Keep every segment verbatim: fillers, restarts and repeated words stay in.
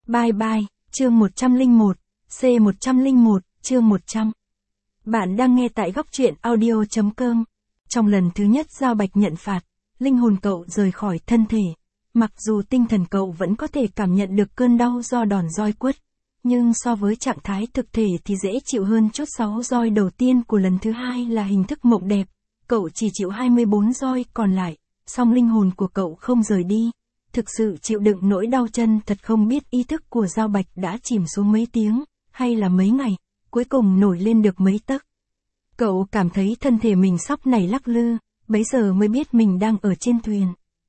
Bye bye, chương một trăm lẻ một, C một trăm lẻ một, chương một trăm. Bạn đang nghe tại góc truyện audio chấm com. Trong lần thứ nhất Giao Bạch nhận phạt, linh hồn cậu rời khỏi thân thể. Mặc dù tinh thần cậu vẫn có thể cảm nhận được cơn đau do đòn roi quất, nhưng so với trạng thái thực thể thì dễ chịu hơn chút. Sáu roi đầu tiên của lần thứ hai là hình thức mộng đẹp, cậu chỉ chịu hai mươi bốn roi còn lại, song linh hồn của cậu không rời đi. Thực sự chịu đựng nỗi đau chân thật. Không biết ý thức của Giao Bạch đã chìm xuống mấy tiếng, hay là mấy ngày, cuối cùng nổi lên được mấy tấc. Cậu cảm thấy thân thể mình sóc nảy lắc lư, bấy giờ mới biết mình đang ở trên thuyền.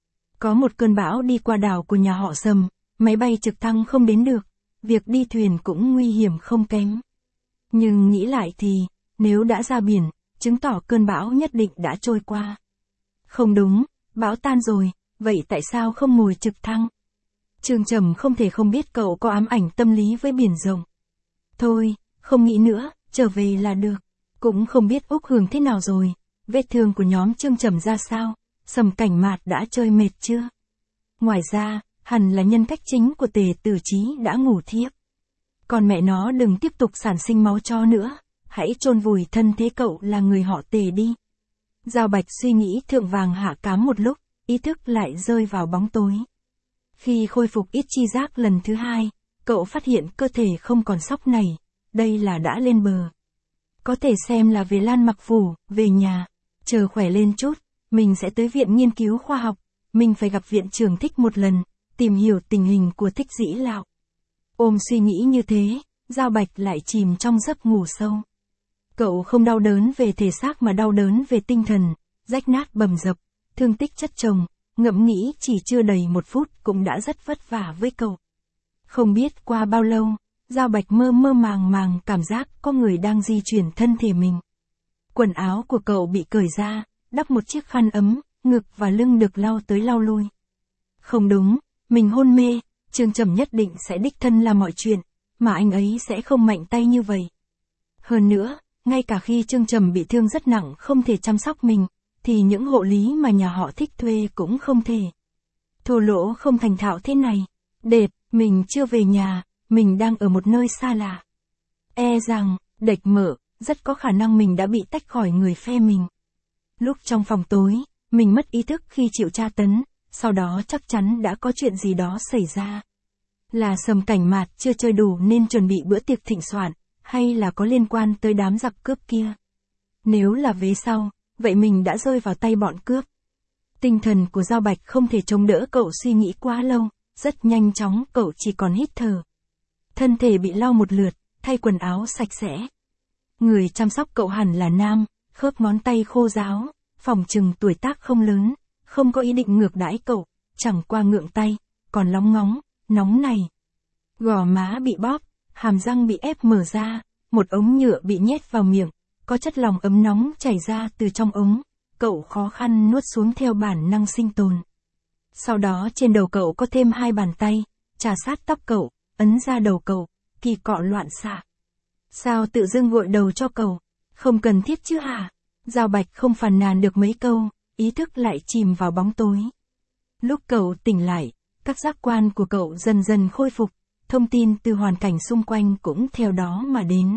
Có một cơn bão đi qua đảo của nhà họ Sầm, máy bay trực thăng không đến được, việc đi thuyền cũng nguy hiểm không kém. Nhưng nghĩ lại thì, nếu đã ra biển, chứng tỏ cơn bão nhất định đã trôi qua. Không đúng, bão tan rồi. Vậy tại sao không ngồi trực thăng? Trương Trầm không thể không biết cậu có ám ảnh tâm lý với biển rộng. Thôi, không nghĩ nữa, trở về là được. Cũng không biết Úc Hường thế nào rồi, vết thương của nhóm Trương Trầm ra sao, Sầm Cảnh Mạt đã chơi mệt chưa? Ngoài ra, hẳn là nhân cách chính của Tề Tử Chí đã ngủ thiếp. Còn mẹ nó đừng tiếp tục sản sinh máu cho nữa, hãy chôn vùi thân thế cậu là người họ Tề đi. Giao Bạch suy nghĩ thượng vàng hạ cám một lúc. Ý thức lại rơi vào bóng tối. Khi khôi phục ít chi giác lần thứ hai, cậu phát hiện cơ thể không còn sóc nảy, đây là đã lên bờ. Có thể xem là về Lan Mặc Phủ, về nhà, chờ khỏe lên chút, mình sẽ tới viện nghiên cứu khoa học, mình phải gặp viện trưởng Thích một lần, tìm hiểu tình hình của Thích Dĩ Lão. Ôm suy nghĩ như thế, Giao Bạch lại chìm trong giấc ngủ sâu. Cậu không đau đớn về thể xác mà đau đớn về tinh thần, rách nát bầm dập. Thương tích chất chồng, ngẫm nghĩ chỉ chưa đầy một phút cũng đã rất vất vả với cậu. Không biết qua bao lâu, Giao Bạch mơ mơ màng màng cảm giác có người đang di chuyển thân thể mình. Quần áo của cậu bị cởi ra, đắp một chiếc khăn ấm, ngực và lưng được lau tới lau lui. Không đúng, mình hôn mê, Trương Trầm nhất định sẽ đích thân làm mọi chuyện, mà anh ấy sẽ không mạnh tay như vậy. Hơn nữa, ngay cả khi Trương Trầm bị thương rất nặng không thể chăm sóc mình, thì những hộ lý mà nhà họ Thích thuê cũng không thể. Thô lỗ không thành thạo thế này. Đệt, mình chưa về nhà, mình đang ở một nơi xa lạ. E rằng, đệch mở, rất có khả năng mình đã bị tách khỏi người phe mình. Lúc trong phòng tối, mình mất ý thức khi chịu tra tấn, sau đó chắc chắn đã có chuyện gì đó xảy ra. Là Sầm Cảnh Mạt chưa chơi đủ nên chuẩn bị bữa tiệc thịnh soạn, hay là có liên quan tới đám giặc cướp kia. Nếu là vế sau, vậy mình đã rơi vào tay bọn cướp. Tinh thần của Giao Bạch không thể chống đỡ cậu suy nghĩ quá lâu, rất nhanh chóng cậu chỉ còn hít thở. Thân thể bị lau một lượt, thay quần áo sạch sẽ. Người chăm sóc cậu hẳn là nam, khớp ngón tay khô ráo, phỏng chừng tuổi tác không lớn, không có ý định ngược đãi cậu, chẳng qua ngượng tay, còn lóng ngóng, nóng này. Gò má bị bóp, hàm răng bị ép mở ra, một ống nhựa bị nhét vào miệng. Có chất lỏng ấm nóng chảy ra từ trong ống, cậu khó khăn nuốt xuống theo bản năng sinh tồn. Sau đó trên đầu cậu có thêm hai bàn tay, chà sát tóc cậu, ấn ra đầu cậu, kỳ cọ loạn xạ. Sao tự dưng gội đầu cho cậu? Không cần thiết chứ hả? Giao Bạch không phàn nàn được mấy câu, ý thức lại chìm vào bóng tối. Lúc cậu tỉnh lại, các giác quan của cậu dần dần khôi phục, thông tin từ hoàn cảnh xung quanh cũng theo đó mà đến.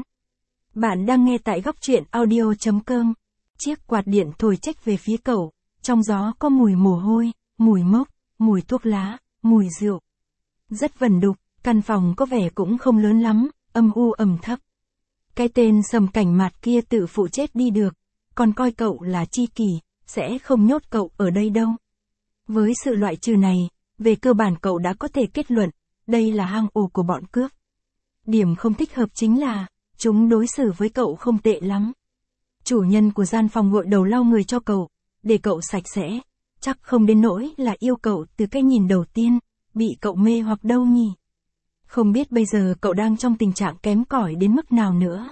Bạn đang nghe tại góc truyện audio chấm com. Chiếc quạt điện thổi trách về phía cậu, trong gió có mùi mồ hôi, mùi mốc, mùi thuốc lá, mùi rượu. Rất vẩn đục, căn phòng có vẻ cũng không lớn lắm, âm u ẩm thấp. Cái tên Sầm Cảnh Mạt kia tự phụ chết đi được, còn coi cậu là tri kỷ, sẽ không nhốt cậu ở đây đâu. Với sự loại trừ này, về cơ bản cậu đã có thể kết luận, đây là hang ổ của bọn cướp. Điểm không thích hợp chính là, chúng đối xử với cậu không tệ lắm. Chủ nhân của gian phòng gội đầu lau người cho cậu, để cậu sạch sẽ, chắc không đến nỗi là yêu cậu từ cái nhìn đầu tiên, bị cậu mê hoặc đâu nhỉ. Không biết bây giờ cậu đang trong tình trạng kém cỏi đến mức nào nữa.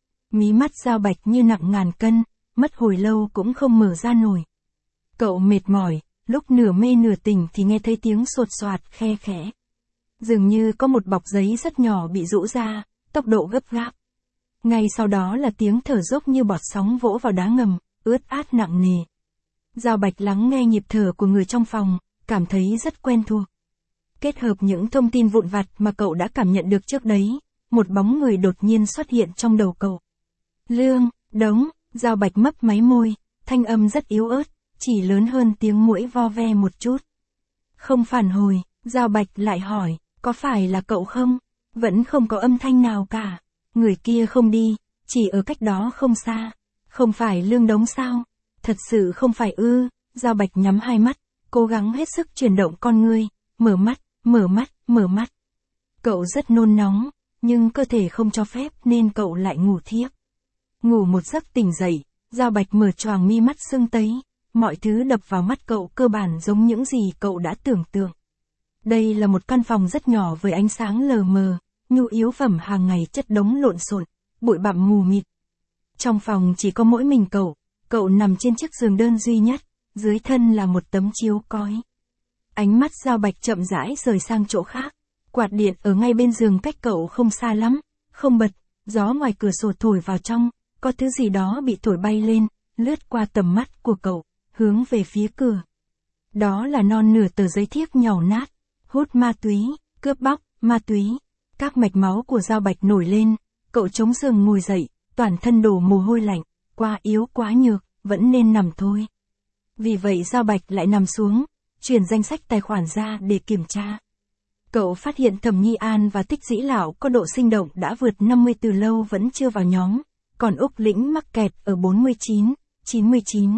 Mí mắt Giao Bạch như nặng ngàn cân, mất hồi lâu cũng không mở ra nổi. Cậu mệt mỏi, lúc nửa mê nửa tỉnh thì nghe thấy tiếng sột soạt khe khẽ. Dường như có một bọc giấy rất nhỏ bị rũ ra, tốc độ gấp gáp. Ngay sau đó là tiếng thở dốc như bọt sóng vỗ vào đá ngầm, ướt át nặng nề. Giao Bạch lắng nghe nhịp thở của người trong phòng, cảm thấy rất quen thuộc. Kết hợp những thông tin vụn vặt mà cậu đã cảm nhận được trước đấy, một bóng người đột nhiên xuất hiện trong đầu cậu. Lương, Đống, Giao Bạch mấp máy môi, thanh âm rất yếu ớt, chỉ lớn hơn tiếng muỗi vo ve một chút. Không phản hồi, Giao Bạch lại hỏi, có phải là cậu không? Vẫn không có âm thanh nào cả. Người kia không đi, chỉ ở cách đó không xa. Không phải Lương Đống sao? Thật sự không phải ư? Giao Bạch nhắm hai mắt, cố gắng hết sức chuyển động con ngươi, mở mắt, mở mắt, mở mắt. Cậu rất nôn nóng, nhưng cơ thể không cho phép nên cậu lại ngủ thiếp. Ngủ một giấc tỉnh dậy, Giao Bạch mở choàng mi mắt sưng tấy, mọi thứ đập vào mắt cậu cơ bản giống những gì cậu đã tưởng tượng. Đây là một căn phòng rất nhỏ với ánh sáng lờ mờ, nhu yếu phẩm hàng ngày chất đống lộn xộn, bụi bặm mù mịt. Trong phòng chỉ có mỗi mình cậu, cậu nằm trên chiếc giường đơn duy nhất, dưới thân là một tấm chiếu cói. Ánh mắt Giao Bạch chậm rãi rời sang chỗ khác, quạt điện ở ngay bên giường cách cậu không xa lắm, không bật, gió ngoài cửa sổ thổi vào trong, có thứ gì đó bị thổi bay lên, lướt qua tầm mắt của cậu, hướng về phía cửa. Đó là non nửa tờ giấy thiếc nhàu nát, hút ma túy, cướp bóc, ma túy. Các mạch máu của Giao Bạch nổi lên, cậu chống giường ngồi dậy, toàn thân đổ mồ hôi lạnh, quá yếu quá nhược, vẫn nên nằm thôi. Vì vậy Giao Bạch lại nằm xuống, chuyển danh sách tài khoản ra để kiểm tra. Cậu phát hiện Thẩm Nhi An và Tích Dĩ Lão có độ sinh động đã vượt năm mươi từ lâu vẫn chưa vào nhóm, còn Úc Lĩnh mắc kẹt ở bốn mươi chín, chín mươi chín.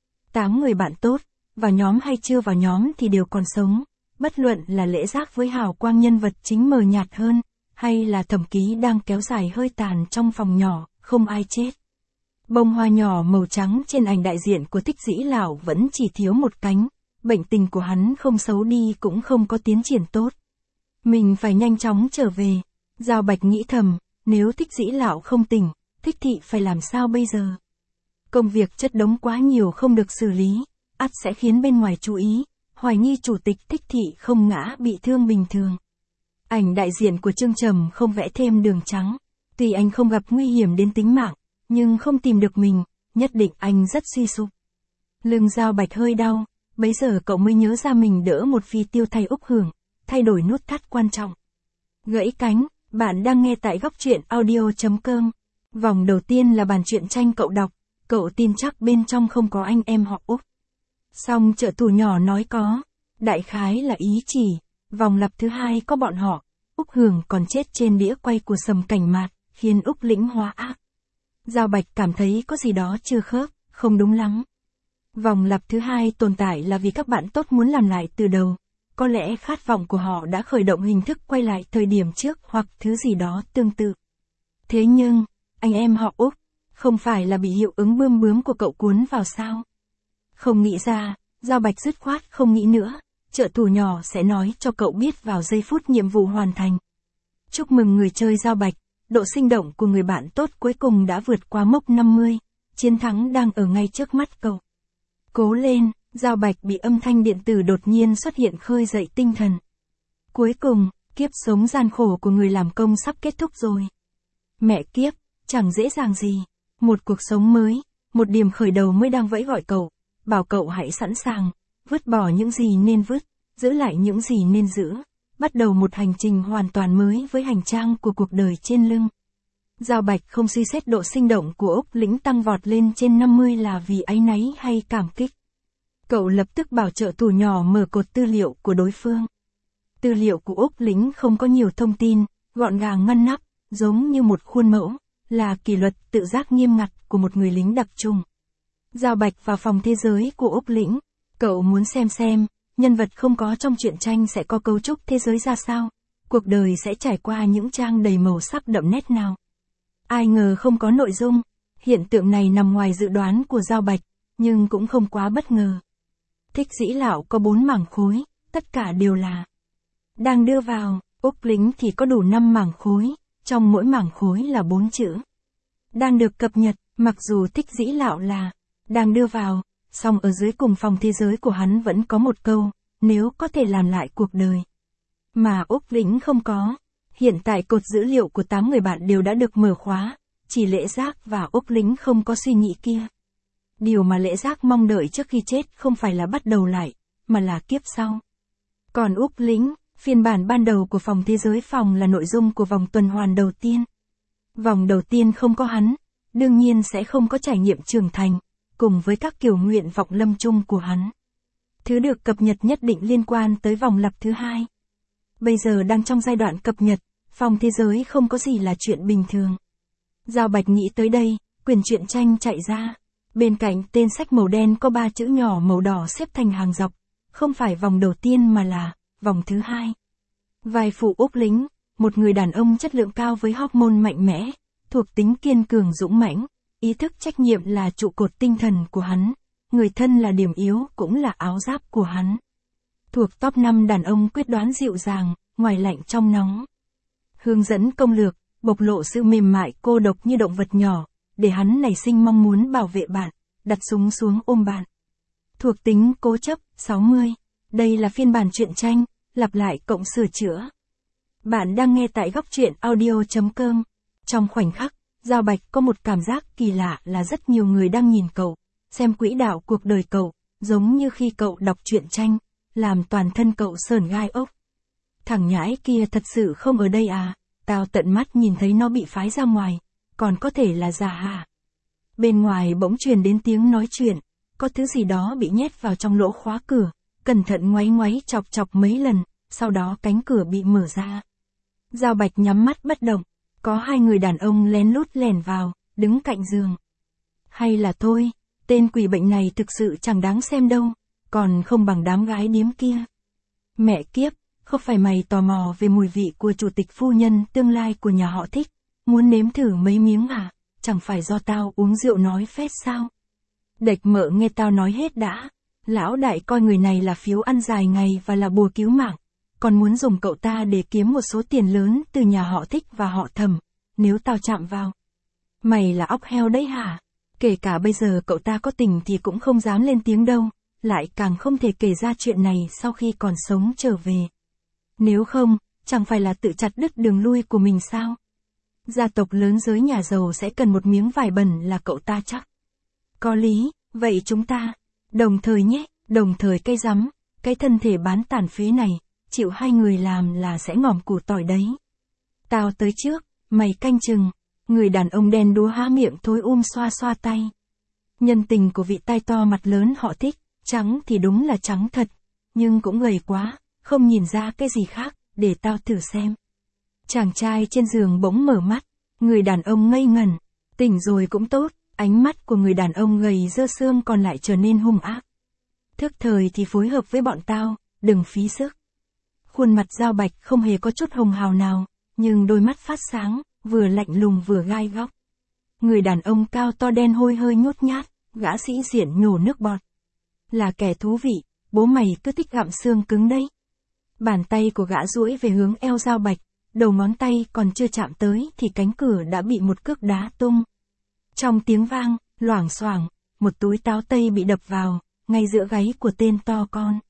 Tám người bạn tốt, vào nhóm hay chưa vào nhóm thì đều còn sống, bất luận là Lễ Giác với hào quang nhân vật chính mờ nhạt hơn, hay là Thẩm Ký đang kéo dài hơi tàn trong phòng nhỏ, không ai chết. Bông hoa nhỏ màu trắng trên ảnh đại diện của Tích Dĩ Lão vẫn chỉ thiếu một cánh, bệnh tình của hắn không xấu đi cũng không có tiến triển tốt. Mình phải nhanh chóng trở về. Giao Bạch nghĩ thầm, nếu Tích Dĩ Lão không tỉnh, Thích Thị phải làm sao bây giờ? Công việc chất đống quá nhiều không được xử lý, ắt sẽ khiến bên ngoài chú ý, hoài nghi chủ tịch Thích Thị không ngã bị thương bình thường. Ảnh đại diện của Trương Trầm không vẽ thêm đường trắng, tuy anh không gặp nguy hiểm đến tính mạng, nhưng không tìm được mình, nhất định anh rất suy sụp. Lưng Giao Bạch hơi đau, bấy giờ cậu mới nhớ ra mình đỡ một phi tiêu thay Úc Hưởng, thay đổi nút thắt quan trọng. Gãy cánh, bạn đang nghe tại góc truyện audio chấm com. Vòng đầu tiên là bản truyện tranh cậu đọc, cậu tin chắc bên trong không có anh em họ Úc. Song trợ thủ nhỏ nói có, đại khái là ý chỉ, vòng lặp thứ hai có bọn họ, Úc Hưởng còn chết trên đĩa quay của Sầm Cảnh Mạt, khiến Úc Lĩnh hóa ác. Giao Bạch cảm thấy có gì đó chưa khớp, không đúng lắm. Vòng lặp thứ hai tồn tại là vì các bạn tốt muốn làm lại từ đầu. Có lẽ khát vọng của họ đã khởi động hình thức quay lại thời điểm trước hoặc thứ gì đó tương tự. Thế nhưng, anh em họ Úc, không phải là bị hiệu ứng bươm bướm của cậu cuốn vào sao? Không nghĩ ra, Giao Bạch dứt khoát không nghĩ nữa, trợ thủ nhỏ sẽ nói cho cậu biết vào giây phút nhiệm vụ hoàn thành. Chúc mừng người chơi Giao Bạch, độ sinh động của người bạn tốt cuối cùng đã vượt qua mốc năm mươi, chiến thắng đang ở ngay trước mắt cậu. Cố lên, Giao Bạch bị âm thanh điện tử đột nhiên xuất hiện khơi dậy tinh thần. Cuối cùng, kiếp sống gian khổ của người làm công sắp kết thúc rồi. Mẹ kiếp, chẳng dễ dàng gì. Một cuộc sống mới, một điểm khởi đầu mới đang vẫy gọi cậu, bảo cậu hãy sẵn sàng, vứt bỏ những gì nên vứt, giữ lại những gì nên giữ, bắt đầu một hành trình hoàn toàn mới với hành trang của cuộc đời trên lưng. Giao Bạch không suy xét độ sinh động của Úc Lĩnh tăng vọt lên trên năm mươi là vì áy náy hay cảm kích. Cậu lập tức bảo trợ thủ nhỏ mở cột tư liệu của đối phương. Tư liệu của Úc Lĩnh không có nhiều thông tin, gọn gàng ngăn nắp, giống như một khuôn mẫu, là kỷ luật tự giác nghiêm ngặt của một người lính đặc chủng. Giao Bạch vào phòng thế giới của Úc Lĩnh, cậu muốn xem xem, nhân vật không có trong truyện tranh sẽ có cấu trúc thế giới ra sao, cuộc đời sẽ trải qua những trang đầy màu sắc đậm nét nào. Ai ngờ không có nội dung, hiện tượng này nằm ngoài dự đoán của Giao Bạch, nhưng cũng không quá bất ngờ. Thích Dĩ Lão có bốn mảng khối, tất cả đều là đang đưa vào, Úc Lĩnh thì có đủ năm mảng khối, trong mỗi mảng khối là bốn chữ. Đang được cập nhật, mặc dù Thích Dĩ Lão là đang đưa vào, song ở dưới cùng phòng thế giới của hắn vẫn có một câu, nếu có thể làm lại cuộc đời. Mà Úc Lĩnh không có. Hiện tại cột dữ liệu của tám người bạn đều đã được mở khóa, chỉ Lễ Giác và Úc Lĩnh không có suy nghĩ kia. Điều mà Lễ Giác mong đợi trước khi chết không phải là bắt đầu lại, mà là kiếp sau. Còn Úc Lĩnh, Phiên bản ban đầu của phòng thế giới phòng là nội dung của vòng tuần hoàn đầu tiên. Vòng đầu tiên không có hắn, đương nhiên sẽ không có trải nghiệm trưởng thành, cùng với các kiểu nguyện vọng lâm chung của hắn. Thứ được cập nhật nhất định liên quan tới vòng lặp thứ hai. Bây giờ đang trong giai đoạn cập nhật, phòng thế giới không có gì là chuyện bình thường. Giao Bạch nghĩ tới đây, quyển truyện tranh chạy ra. Bên cạnh tên sách màu đen có ba chữ nhỏ màu đỏ xếp thành hàng dọc, không phải vòng đầu tiên mà là vòng thứ hai. Vai phụ Úc Lĩnh, một người đàn ông chất lượng cao với hormone mạnh mẽ, thuộc tính kiên cường dũng mãnh, ý thức trách nhiệm là trụ cột tinh thần của hắn, người thân là điểm yếu cũng là áo giáp của hắn. Thuộc top năm đàn ông quyết đoán dịu dàng, ngoài lạnh trong nóng. Hướng dẫn công lược, bộc lộ sự mềm mại cô độc như động vật nhỏ, để hắn nảy sinh mong muốn bảo vệ bạn, đặt súng xuống ôm bạn. Thuộc tính cố chấp, sáu mươi. Đây là phiên bản truyện tranh, lặp lại cộng sửa chữa. Bạn đang nghe tại góc truyện audio chấm com. Trong khoảnh khắc, Giao Bạch có một cảm giác kỳ lạ là rất nhiều người đang nhìn cậu, xem quỹ đạo cuộc đời cậu, giống như khi cậu đọc truyện tranh, làm toàn thân cậu sởn gai ốc. Thằng nhãi kia thật sự không ở đây à, tao tận mắt nhìn thấy nó bị phái ra ngoài, còn có thể là giả hả? Bên ngoài bỗng truyền đến tiếng nói chuyện, có thứ gì đó bị nhét vào trong lỗ khóa cửa, cẩn thận ngoáy ngoáy chọc chọc mấy lần, sau đó cánh cửa bị mở ra. Giao Bạch nhắm mắt bất động, có hai người đàn ông lén lút lẻn vào, đứng cạnh giường. Hay là thôi, tên quỷ bệnh này thực sự chẳng đáng xem đâu, còn không bằng đám gái điếm kia. Mẹ kiếp, không phải mày tò mò về mùi vị của chủ tịch phu nhân tương lai của nhà họ Thích, muốn nếm thử mấy miếng à, chẳng phải do tao uống rượu nói phét sao? Đệch mợ nghe tao nói hết đã, lão đại coi người này là phiếu ăn dài ngày và là bùa cứu mạng, còn muốn dùng cậu ta để kiếm một số tiền lớn từ nhà họ Thích và họ Thẩm, nếu tao chạm vào. Mày là óc heo đấy hả? Kể cả bây giờ cậu ta có tình thì cũng không dám lên tiếng đâu, lại càng không thể kể ra chuyện này sau khi còn sống trở về. Nếu không, chẳng phải là tự chặt đứt đường lui của mình sao? Gia tộc lớn giới nhà giàu sẽ cần một miếng vải bẩn là cậu ta chắc. Có lý, vậy chúng ta, đồng thời nhé, đồng thời cây rắm, cái thân thể bán tàn phế này, chịu hai người làm là sẽ ngòm củ tỏi đấy. Tao tới trước, mày canh chừng, người đàn ông đen đúa há miệng thối um xoa xoa tay. Nhân tình của vị tai to mặt lớn họ Thích, trắng thì đúng là trắng thật, nhưng cũng gầy quá, không nhìn ra cái gì khác, để tao thử xem. Chàng trai trên giường bỗng mở mắt, người đàn ông ngây ngẩn, tỉnh rồi cũng tốt, ánh mắt của người đàn ông gầy dơ xương còn lại trở nên hung ác. Thức thời thì phối hợp với bọn tao, đừng phí sức. Khuôn mặt Giao Bạch không hề có chút hồng hào nào, nhưng đôi mắt phát sáng, vừa lạnh lùng vừa gai góc. Người đàn ông cao to đen hôi hơi nhút nhát, gã sĩ diện nhổ nước bọt. Là kẻ thú vị, bố mày cứ thích gặm xương cứng đấy. Bàn tay của gã duỗi về hướng eo Giao Bạch, đầu ngón tay còn chưa chạm tới thì cánh cửa đã bị một cước đá tung. Trong tiếng vang, loảng xoảng, một túi táo tây bị đập vào, ngay giữa gáy của tên to con.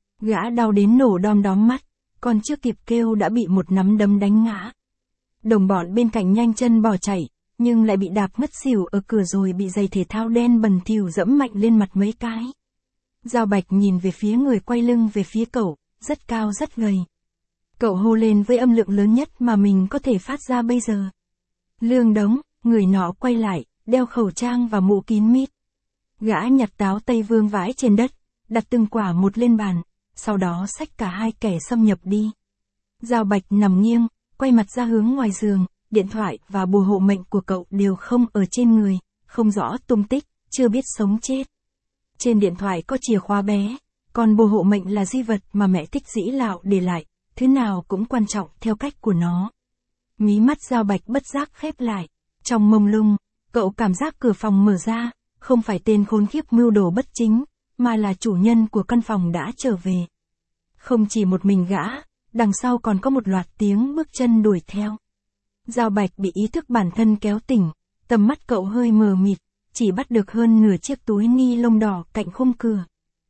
Gã đau đến nổ đom đóm mắt, còn chưa kịp kêu đã bị một nắm đấm đánh ngã. Đồng bọn bên cạnh nhanh chân bỏ chạy, nhưng lại bị đạp ngất xỉu ở cửa rồi bị giày thể thao đen bẩn thỉu dẫm mạnh lên mặt mấy cái. Giao Bạch nhìn về phía người quay lưng về phía cậu, rất cao rất gầy. Cậu hô lên với âm lượng lớn nhất mà mình có thể phát ra bây giờ. Lương Đống, người nọ quay lại, đeo khẩu trang và mũ kín mít. Gã nhặt táo tây vương vãi trên đất, đặt từng quả một lên bàn, sau đó xách cả hai kẻ xâm nhập đi. Giao Bạch nằm nghiêng, quay mặt ra hướng ngoài giường, điện thoại và bùa hộ mệnh của cậu đều không ở trên người, không rõ tung tích, chưa biết sống chết. Trên điện thoại có chìa khóa bé, còn bùa hộ mệnh là di vật mà mẹ Thích Dĩ Lạo để lại, thứ nào cũng quan trọng theo cách của nó. Mí mắt Giao Bạch bất giác khép lại, trong mông lung, cậu cảm giác cửa phòng mở ra, không phải tên khốn khiếp mưu đồ bất chính, mà là chủ nhân của căn phòng đã trở về. Không chỉ một mình gã, đằng sau còn có một loạt tiếng bước chân đuổi theo. Giao Bạch bị ý thức bản thân kéo tỉnh, tầm mắt cậu hơi mờ mịt, chỉ bắt được hơn nửa chiếc túi ni lông đỏ cạnh khung cửa.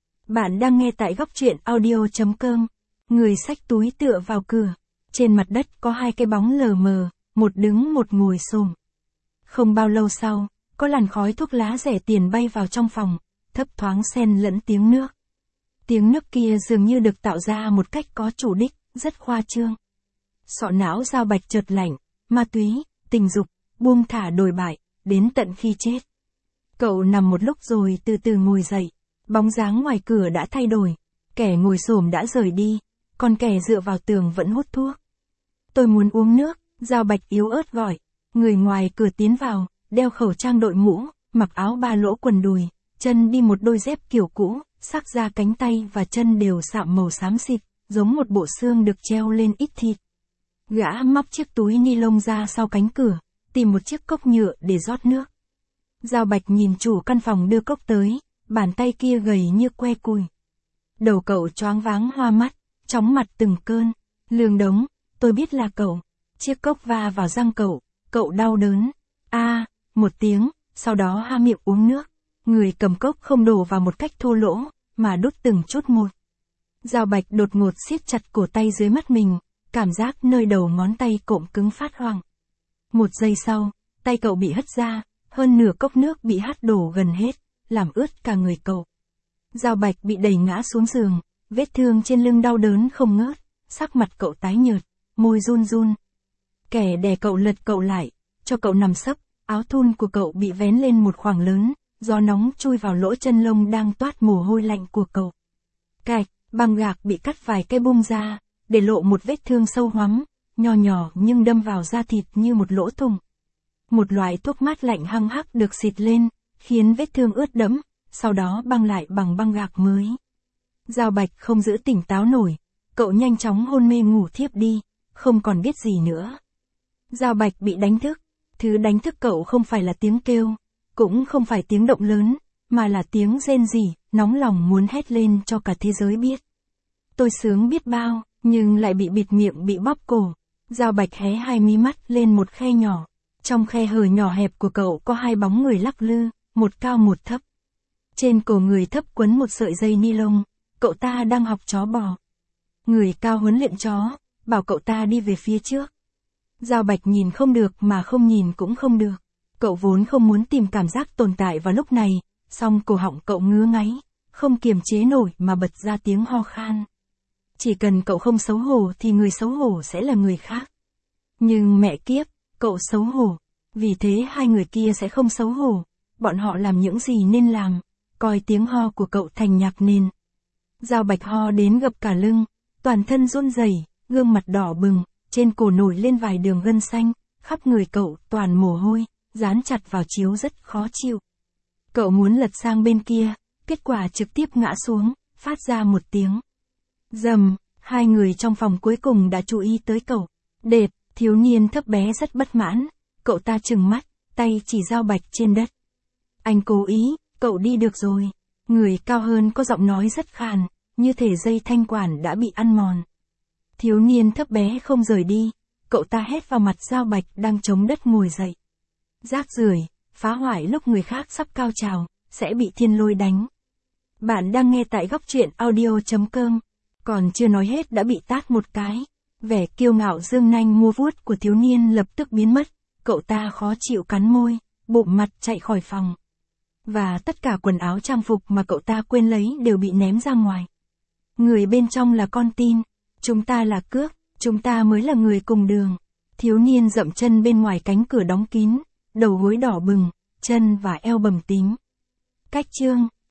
Bạn đang nghe tại góc truyện audio chấm com. Người xách túi tựa vào cửa. Trên mặt đất có hai cái bóng lờ mờ, một đứng một ngồi xổm. Không bao lâu sau, có làn khói thuốc lá rẻ tiền bay vào trong phòng, thấp thoáng xen lẫn tiếng nước. Tiếng nước kia dường như được tạo ra một cách có chủ đích, rất khoa trương. Sọ não Giao Bạch chợt lạnh, ma túy, tình dục, buông thả đồi bại, đến tận khi chết. Cậu nằm một lúc rồi từ từ ngồi dậy, bóng dáng ngoài cửa đã thay đổi, kẻ ngồi xổm đã rời đi, còn kẻ dựa vào tường vẫn hút thuốc. Tôi muốn uống nước, Giao Bạch yếu ớt gọi, người ngoài cửa tiến vào, đeo khẩu trang đội mũ, mặc áo ba lỗ quần đùi, chân đi một đôi dép kiểu cũ, sắc da cánh tay và chân đều sạm màu xám xịt, giống một bộ xương được treo lên ít thịt. Gã móc chiếc túi ni lông ra sau cánh cửa, tìm một chiếc cốc nhựa để rót nước. Giao Bạch nhìn chủ căn phòng đưa cốc tới, bàn tay kia gầy như que cùi. Đầu cậu choáng váng hoa mắt, chóng mặt từng cơn. Lương Đống, tôi biết là cậu. Chiếc cốc va vào răng cậu, cậu đau đớn. A, à, một tiếng, sau đó há miệng uống nước. Người cầm cốc không đổ vào một cách thô lỗ, mà đút từng chút một. Giao Bạch đột ngột siết chặt cổ tay dưới mắt mình, cảm giác nơi đầu ngón tay cộm cứng phát hoảng. Một giây sau, tay cậu bị hất ra, hơn nửa cốc nước bị hắt đổ gần hết, làm ướt cả người cậu. Giao Bạch bị đẩy ngã xuống giường, vết thương trên lưng đau đớn không ngớt, sắc mặt cậu tái nhợt, môi run run. Kẻ đè cậu lật cậu lại, cho cậu nằm sấp, áo thun của cậu bị vén lên một khoảng lớn, gió nóng chui vào lỗ chân lông đang toát mồ hôi lạnh của cậu. Cạch, băng gạc bị cắt vài cái bung ra, để lộ một vết thương sâu hoắm, nho nhỏ nhưng đâm vào da thịt như một lỗ thủng. Một loại thuốc mát lạnh hăng hắc được xịt lên, khiến vết thương ướt đẫm, sau đó băng lại bằng băng gạc mới. Giao Bạch không giữ tỉnh táo nổi, cậu nhanh chóng hôn mê ngủ thiếp đi, không còn biết gì nữa. Giao Bạch bị đánh thức, thứ đánh thức cậu không phải là tiếng kêu, cũng không phải tiếng động lớn, mà là tiếng rên rỉ, nóng lòng muốn hét lên cho cả thế giới biết. Tôi sướng biết bao, nhưng lại bị bịt miệng bị bóp cổ. Giao Bạch hé hai mí mắt lên một khe nhỏ. Trong khe hở nhỏ hẹp của cậu có hai bóng người lắc lư, một cao một thấp. Trên cổ người thấp quấn một sợi dây ni lông, cậu ta đang học chó bò. Người cao huấn luyện chó, bảo cậu ta đi về phía trước. Giao Bạch nhìn không được mà không nhìn cũng không được. Cậu vốn không muốn tìm cảm giác tồn tại vào lúc này, song cổ họng cậu ngứa ngáy, không kiềm chế nổi mà bật ra tiếng ho khan. Chỉ cần cậu không xấu hổ thì người xấu hổ sẽ là người khác. Nhưng mẹ kiếp, cậu xấu hổ, vì thế hai người kia sẽ không xấu hổ, bọn họ làm những gì nên làm, coi tiếng ho của cậu thành nhạc nền. Giao Bạch ho đến gập cả lưng, toàn thân run rẩy, gương mặt đỏ bừng, trên cổ nổi lên vài đường gân xanh, khắp người cậu toàn mồ hôi, dán chặt vào chiếu rất khó chịu. Cậu muốn lật sang bên kia, kết quả trực tiếp ngã xuống, phát ra một tiếng rầm. Hai người trong phòng cuối cùng đã chú ý tới cậu. Đệt, thiếu niên thấp bé rất bất mãn, cậu ta trừng mắt, tay chỉ Giao Bạch trên đất. Anh cố ý, cậu đi được rồi. Người cao hơn có giọng nói rất khàn, như thể dây thanh quản đã bị ăn mòn. Thiếu niên thấp bé không rời đi, cậu ta hét vào mặt Giao Bạch đang chống đất ngồi dậy. Rác rưởi, phá hoại lúc người khác sắp cao trào, sẽ bị thiên lôi đánh. Bạn đang nghe tại góc truyện audio chấm com. Còn chưa nói hết đã bị tát một cái. Vẻ kiêu ngạo dương nanh mua vuốt của thiếu niên lập tức biến mất. Cậu ta khó chịu cắn môi, bụm mặt chạy khỏi phòng. Và tất cả quần áo trang phục mà cậu ta quên lấy đều bị ném ra ngoài. Người bên trong là con tin. Chúng ta là cướp, chúng ta mới là người cùng đường. Thiếu niên dậm chân bên ngoài cánh cửa đóng kín, đầu gối đỏ bừng, chân và eo bầm tím. Cách chương